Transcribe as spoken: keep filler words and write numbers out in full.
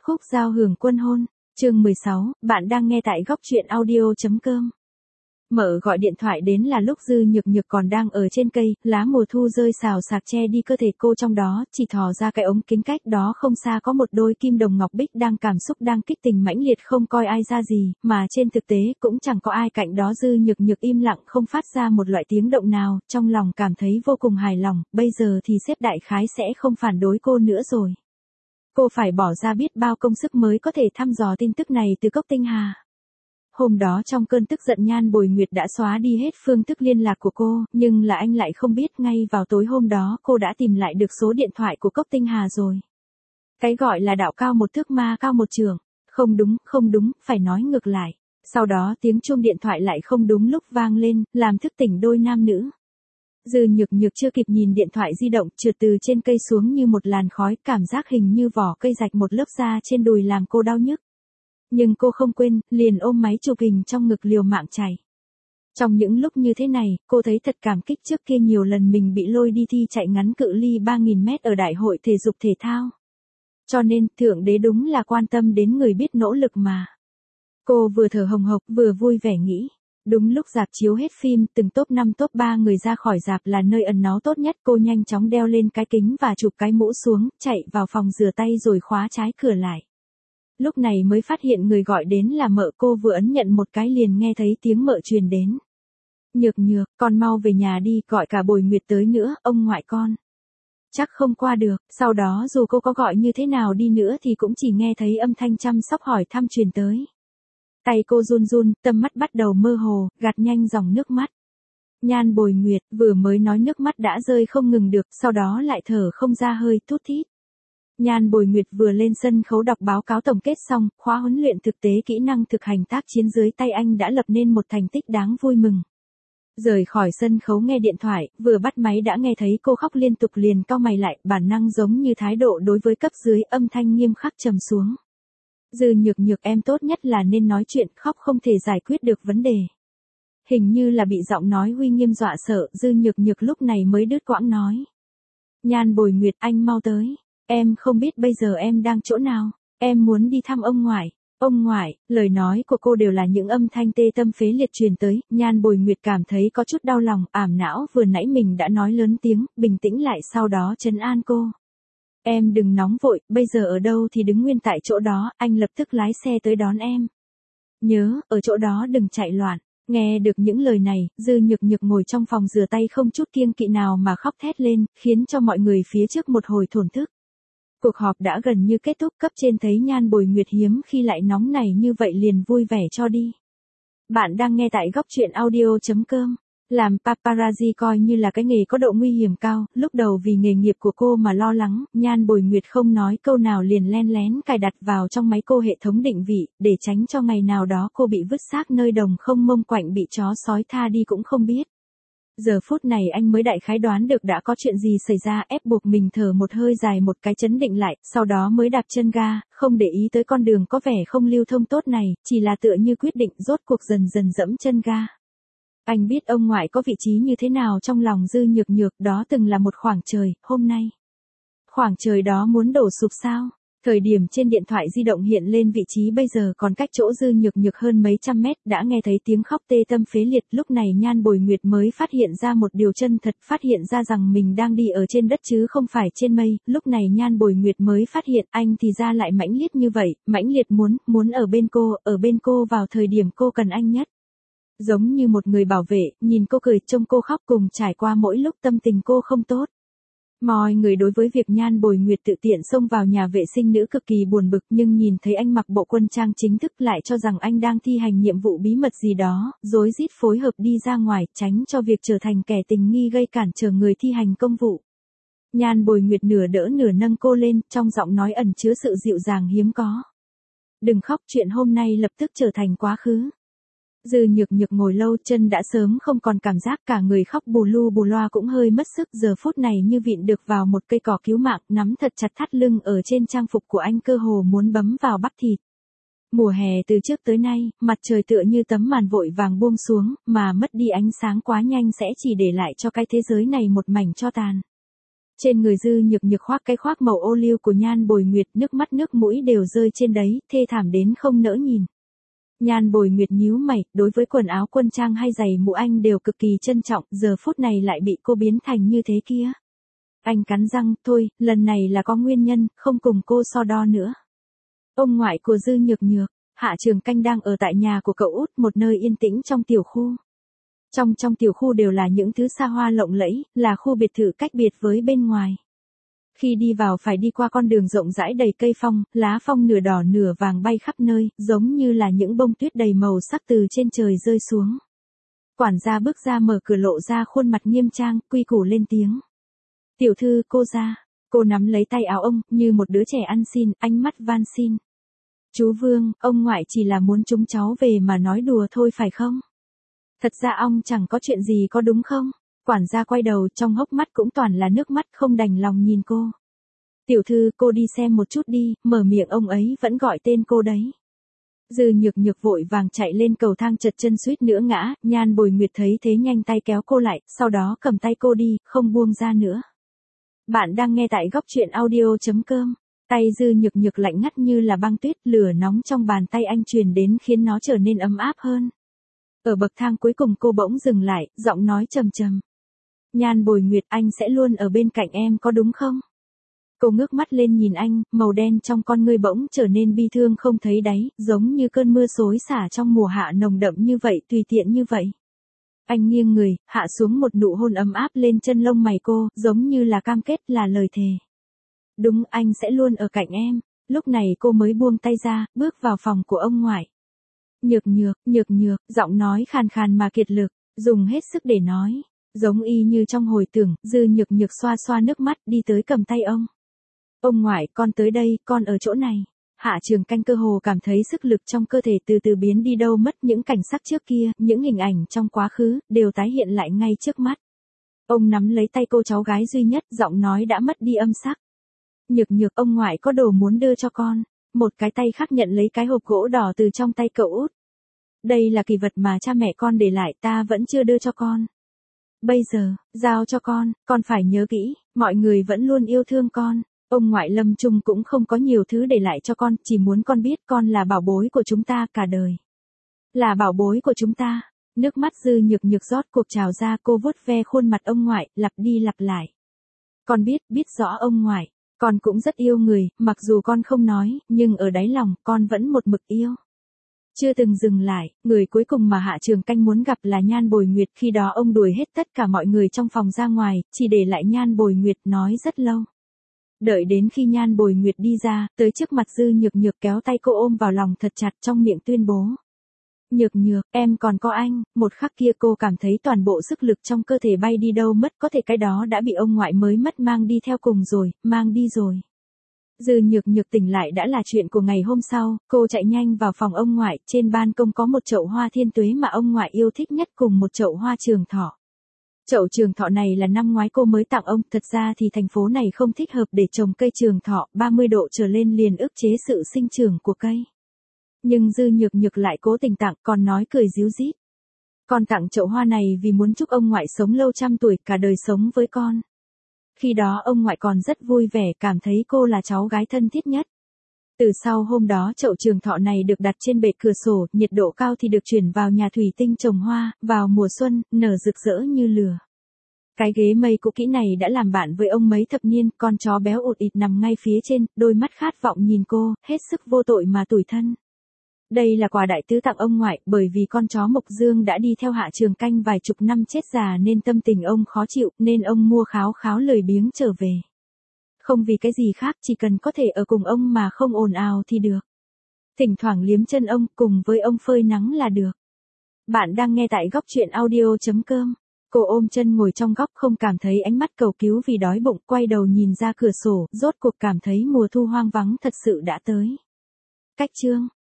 Khúc giao hưởng quân hôn, chương mười sáu, bạn đang nghe tại góc truyện audio.com. Mở gọi điện thoại đến là lúc Dư Nhược Nhược còn đang ở trên cây, lá mùa thu rơi xào xạc che đi cơ thể cô, trong đó chỉ thò ra cái ống kính cách đó không xa có một đôi kim đồng ngọc bích đang cảm xúc đang kích tình mãnh liệt không coi ai ra gì, mà trên thực tế cũng chẳng có ai cạnh đó. Dư Nhược Nhược im lặng không phát ra một loại tiếng động nào, trong lòng cảm thấy vô cùng hài lòng, bây giờ thì sếp đại khái sẽ không phản đối cô nữa rồi. Cô phải bỏ ra biết bao công sức mới có thể thăm dò tin tức này từ Cốc Tinh Hà. Hôm đó trong cơn tức giận Nhan Bồi Nguyệt đã xóa đi hết phương thức liên lạc của cô, nhưng là anh lại không biết ngay vào tối hôm đó cô đã tìm lại được số điện thoại của Cốc Tinh Hà rồi. Cái gọi là đạo cao một thước ma cao một trường. Không đúng, không đúng, phải nói ngược lại. Sau đó tiếng chuông điện thoại lại không đúng lúc vang lên, làm thức tỉnh đôi nam nữ. Dư Nhược Nhược chưa kịp nhìn điện thoại di động, trượt từ trên cây xuống như một làn khói, cảm giác hình như vỏ cây rạch một lớp da trên đùi làm cô đau nhức. Nhưng cô không quên, liền ôm máy chụp hình trong ngực liều mạng chạy. Trong những lúc như thế này, cô thấy thật cảm kích trước kia nhiều lần mình bị lôi đi thi chạy ngắn cự ly ba nghìn mét ở đại hội thể dục thể thao. Cho nên, Thượng Đế đúng là quan tâm đến người biết nỗ lực mà. Cô vừa thở hồng hộc, vừa vui vẻ nghĩ. Đúng lúc rạp chiếu hết phim, từng top năm top ba người ra khỏi rạp là nơi ẩn náu tốt nhất. Cô nhanh chóng đeo lên cái kính và chụp cái mũ xuống, chạy vào phòng rửa tay rồi khóa trái cửa lại. Lúc này mới phát hiện người gọi đến là mợ cô, vừa ấn nhận một cái liền nghe thấy tiếng mợ truyền đến. Nhược Nhược, con mau về nhà đi, gọi cả Bồi Nguyệt tới nữa, ông ngoại con. Chắc không qua được, sau đó dù cô có gọi như thế nào đi nữa thì cũng chỉ nghe thấy âm thanh chăm sóc hỏi thăm truyền tới. Tay cô run run, tầm mắt bắt đầu mơ hồ, gạt nhanh dòng nước mắt. Nhan Bồi Nguyệt vừa mới nói nước mắt đã rơi không ngừng được, sau đó lại thở không ra hơi, thút thít. Nhan Bồi Nguyệt vừa lên sân khấu đọc báo cáo tổng kết xong, khóa huấn luyện thực tế kỹ năng thực hành tác chiến dưới tay anh đã lập nên một thành tích đáng vui mừng. Rời khỏi sân khấu nghe điện thoại, vừa bắt máy đã nghe thấy cô khóc liên tục, liền cau mày lại, bản năng giống như thái độ đối với cấp dưới, âm thanh nghiêm khắc trầm xuống. Dư Nhược Nhược, em tốt nhất là nên nói chuyện, khóc không thể giải quyết được vấn đề. Hình như là bị giọng nói uy nghiêm dọa sợ, Dư Nhược Nhược lúc này mới đứt quãng nói. Nhan Bồi Nguyệt, anh mau tới. Em không biết bây giờ em đang chỗ nào, em muốn đi thăm ông ngoại. Ông ngoại, lời nói của cô đều là những âm thanh tê tâm phế liệt truyền tới. Nhan Bồi Nguyệt cảm thấy có chút đau lòng, ảm não, vừa nãy mình đã nói lớn tiếng, bình tĩnh lại, sau đó trấn an cô. Em đừng nóng vội, bây giờ ở đâu thì đứng nguyên tại chỗ đó, anh lập tức lái xe tới đón em. Nhớ, ở chỗ đó đừng chạy loạn. Nghe được những lời này, Dư Nhược Nhược ngồi trong phòng rửa tay không chút kiêng kỵ nào mà khóc thét lên, khiến cho mọi người phía trước một hồi thổn thức. Cuộc họp đã gần như kết thúc, cấp trên thấy Nhan Bồi Nguyệt hiếm khi lại nóng nảy như vậy liền vui vẻ cho đi. Bạn đang nghe tại góc truyện audio.com. Làm paparazzi coi như là cái nghề có độ nguy hiểm cao, lúc đầu vì nghề nghiệp của cô mà lo lắng, Nhan Bồi Nguyệt không nói câu nào liền len lén cài đặt vào trong máy cô hệ thống định vị, để tránh cho ngày nào đó cô bị vứt xác nơi đồng không mông quạnh, bị chó sói tha đi cũng không biết. Giờ phút này anh mới đại khái đoán được đã có chuyện gì xảy ra, ép buộc mình thở một hơi dài một cái chấn định lại, sau đó mới đạp chân ga, không để ý tới con đường có vẻ không lưu thông tốt này, chỉ là tựa như quyết định rốt cuộc dần dần dẫm chân ga. Anh biết ông ngoại có vị trí như thế nào trong lòng Dư Nhược Nhược, đó từng là một khoảng trời, hôm nay. Khoảng trời đó muốn đổ sụp sao? Thời điểm trên điện thoại di động hiện lên vị trí bây giờ còn cách chỗ Dư Nhược Nhược hơn mấy trăm mét, đã nghe thấy tiếng khóc tê tâm phế liệt. Lúc này Nhan Bồi Nguyệt mới phát hiện ra một điều chân thật, phát hiện ra rằng mình đang đi ở trên đất chứ không phải trên mây. Lúc này Nhan Bồi Nguyệt mới phát hiện anh thì ra lại mãnh liệt như vậy, mãnh liệt muốn, muốn ở bên cô, ở bên cô vào thời điểm cô cần anh nhất. Giống như một người bảo vệ, nhìn cô cười, trông cô khóc, cùng trải qua mỗi lúc tâm tình cô không tốt. Mọi người đối với việc Nhan Bồi Nguyệt tự tiện xông vào nhà vệ sinh nữ cực kỳ buồn bực, nhưng nhìn thấy anh mặc bộ quân trang chính thức lại cho rằng anh đang thi hành nhiệm vụ bí mật gì đó, rối rít phối hợp đi ra ngoài, tránh cho việc trở thành kẻ tình nghi gây cản trở người thi hành công vụ. Nhan Bồi Nguyệt nửa đỡ nửa nâng cô lên, trong giọng nói ẩn chứa sự dịu dàng hiếm có. Đừng khóc, chuyện hôm nay lập tức trở thành quá khứ. Dư Nhược Nhược ngồi lâu, chân đã sớm không còn cảm giác, cả người khóc bù lu bù loa cũng hơi mất sức, giờ phút này như vịn được vào một cây cỏ cứu mạng, nắm thật chặt thắt lưng ở trên trang phục của anh, cơ hồ muốn bấm vào bắp thịt. Mùa hè từ trước tới nay, mặt trời tựa như tấm màn vội vàng buông xuống, mà mất đi ánh sáng quá nhanh sẽ chỉ để lại cho cái thế giới này một mảnh tro tàn. Trên người Dư Nhược Nhược khoác cái khoác màu ô liu của Nhan Bồi Nguyệt, nước mắt nước mũi đều rơi trên đấy, thê thảm đến không nỡ nhìn. Nhan Bồi Nguyệt nhíu mày, đối với quần áo quân trang hay giày mũ anh đều cực kỳ trân trọng, giờ phút này lại bị cô biến thành như thế kia. Anh cắn răng, thôi, lần này là có nguyên nhân, không cùng cô so đo nữa. Ông ngoại của Dư Nhược Nhược, Hạ Trường Canh đang ở tại nhà của cậu út, một nơi yên tĩnh trong tiểu khu. Trong trong tiểu khu đều là những thứ xa hoa lộng lẫy, là khu biệt thự cách biệt với bên ngoài. Khi đi vào phải đi qua con đường rộng rãi đầy cây phong, lá phong nửa đỏ nửa vàng bay khắp nơi, giống như là những bông tuyết đầy màu sắc từ trên trời rơi xuống. Quản gia bước ra mở cửa lộ ra khuôn mặt nghiêm trang, quy củ lên tiếng. Tiểu thư, cô ra. Cô nắm lấy tay áo ông, như một đứa trẻ ăn xin, ánh mắt van xin. Chú Vương, ông ngoại chỉ là muốn chúng cháu về mà nói đùa thôi phải không? Thật ra ông chẳng có chuyện gì có đúng không? Quản gia quay đầu, trong hốc mắt cũng toàn là nước mắt, không đành lòng nhìn cô. Tiểu thư, cô đi xem một chút đi, mở miệng ông ấy vẫn gọi tên cô đấy. Dư Nhược Nhược vội vàng chạy lên cầu thang chật chân suýt nữa ngã, Nhan Bồi Nguyệt thấy thế nhanh tay kéo cô lại, sau đó cầm tay cô đi, không buông ra nữa. Bạn đang nghe tại góc truyện audio chấm com. Tay Dư Nhược Nhược lạnh ngắt như là băng tuyết, lửa nóng trong bàn tay anh truyền đến khiến nó trở nên ấm áp hơn. Ở bậc thang cuối cùng cô bỗng dừng lại, giọng nói trầm trầm. Nhan Bồi Nguyệt, anh sẽ luôn ở bên cạnh em có đúng không? Cô ngước mắt lên nhìn anh, màu đen trong con ngươi bỗng trở nên bi thương không thấy đáy, giống như cơn mưa xối xả trong mùa hạ nồng đậm như vậy, tùy tiện như vậy. Anh nghiêng người, hạ xuống một nụ hôn ấm áp lên chân lông mày cô, giống như là cam kết, là lời thề. Đúng, anh sẽ luôn ở cạnh em. Lúc này cô mới buông tay ra, bước vào phòng của ông ngoại. Nhược Nhược, Nhược Nhược, giọng nói khàn khàn mà kiệt lực, dùng hết sức để nói. Giống y như trong hồi tưởng, Dư Nhược Nhược xoa xoa nước mắt, đi tới cầm tay ông. Ông ngoại, con tới đây, con ở chỗ này. Hạ Trường Canh cơ hồ cảm thấy sức lực trong cơ thể từ từ biến đi đâu mất, những cảnh sắc trước kia, những hình ảnh trong quá khứ, đều tái hiện lại ngay trước mắt. Ông nắm lấy tay cô cháu gái duy nhất, giọng nói đã mất đi âm sắc. Nhược Nhược, ông ngoại có đồ muốn đưa cho con. Một cái tay khác nhận lấy cái hộp gỗ đỏ từ trong tay cậu út. Đây là kỳ vật mà cha mẹ con để lại, ta vẫn chưa đưa cho con. Bây giờ, giao cho con, con phải nhớ kỹ, mọi người vẫn luôn yêu thương con. Ông ngoại lâm chung cũng không có nhiều thứ để lại cho con, chỉ muốn con biết con là bảo bối của chúng ta cả đời. Là bảo bối của chúng ta. Nước mắt Dư Nhược Nhược rót cuộc trào ra, cô vuốt ve khuôn mặt ông ngoại, lặp đi lặp lại. Con biết, biết rõ ông ngoại, con cũng rất yêu người, mặc dù con không nói, nhưng ở đáy lòng, con vẫn một mực yêu. Chưa từng dừng lại, người cuối cùng mà Hạ Trường Canh muốn gặp là Nhan Bồi Nguyệt, khi đó ông đuổi hết tất cả mọi người trong phòng ra ngoài, chỉ để lại Nhan Bồi Nguyệt, nói rất lâu. Đợi đến khi Nhan Bồi Nguyệt đi ra, tới trước mặt Dư Nhược Nhược kéo tay cô ôm vào lòng thật chặt, trong miệng tuyên bố. Nhược Nhược, em còn có anh. Một khắc kia cô cảm thấy toàn bộ sức lực trong cơ thể bay đi đâu mất, có thể cái đó đã bị ông ngoại mới mất mang đi theo cùng rồi, mang đi rồi. Dư Nhược Nhược tỉnh lại đã là chuyện của ngày hôm sau, cô chạy nhanh vào phòng ông ngoại, trên ban công có một chậu hoa thiên tuế mà ông ngoại yêu thích nhất cùng một chậu hoa trường thọ. Chậu trường thọ này là năm ngoái cô mới tặng ông, thật ra thì thành phố này không thích hợp để trồng cây trường thọ, ba mươi độ trở lên liền ức chế sự sinh trưởng của cây. Nhưng Dư Nhược Nhược lại cố tình tặng, còn nói cười ríu rít. Con tặng chậu hoa này vì muốn chúc ông ngoại sống lâu trăm tuổi, cả đời sống với con. Khi đó ông ngoại còn rất vui vẻ, cảm thấy cô là cháu gái thân thiết nhất. Từ sau hôm đó chậu trường thọ này được đặt trên bệ cửa sổ, nhiệt độ cao thì được chuyển vào nhà thủy tinh trồng hoa, vào mùa xuân, nở rực rỡ như lửa. Cái ghế mây cũ kỹ này đã làm bạn với ông mấy thập niên, con chó béo ụt ịt nằm ngay phía trên, đôi mắt khát vọng nhìn cô, hết sức vô tội mà tủi thân. Đây là quà đại tứ tặng ông ngoại, bởi vì con chó Mộc Dương đã đi theo Hạ Trường Canh vài chục năm chết già nên tâm tình ông khó chịu, nên ông mua kháo kháo lười biếng trở về. Không vì cái gì khác, chỉ cần có thể ở cùng ông mà không ồn ào thì được. Thỉnh thoảng liếm chân ông, cùng với ông phơi nắng là được. Bạn đang nghe tại góc truyện audio chấm com. Cô ôm chân ngồi trong góc không cảm thấy ánh mắt cầu cứu vì đói bụng, quay đầu nhìn ra cửa sổ, rốt cuộc cảm thấy mùa thu hoang vắng thật sự đã tới. Cách chương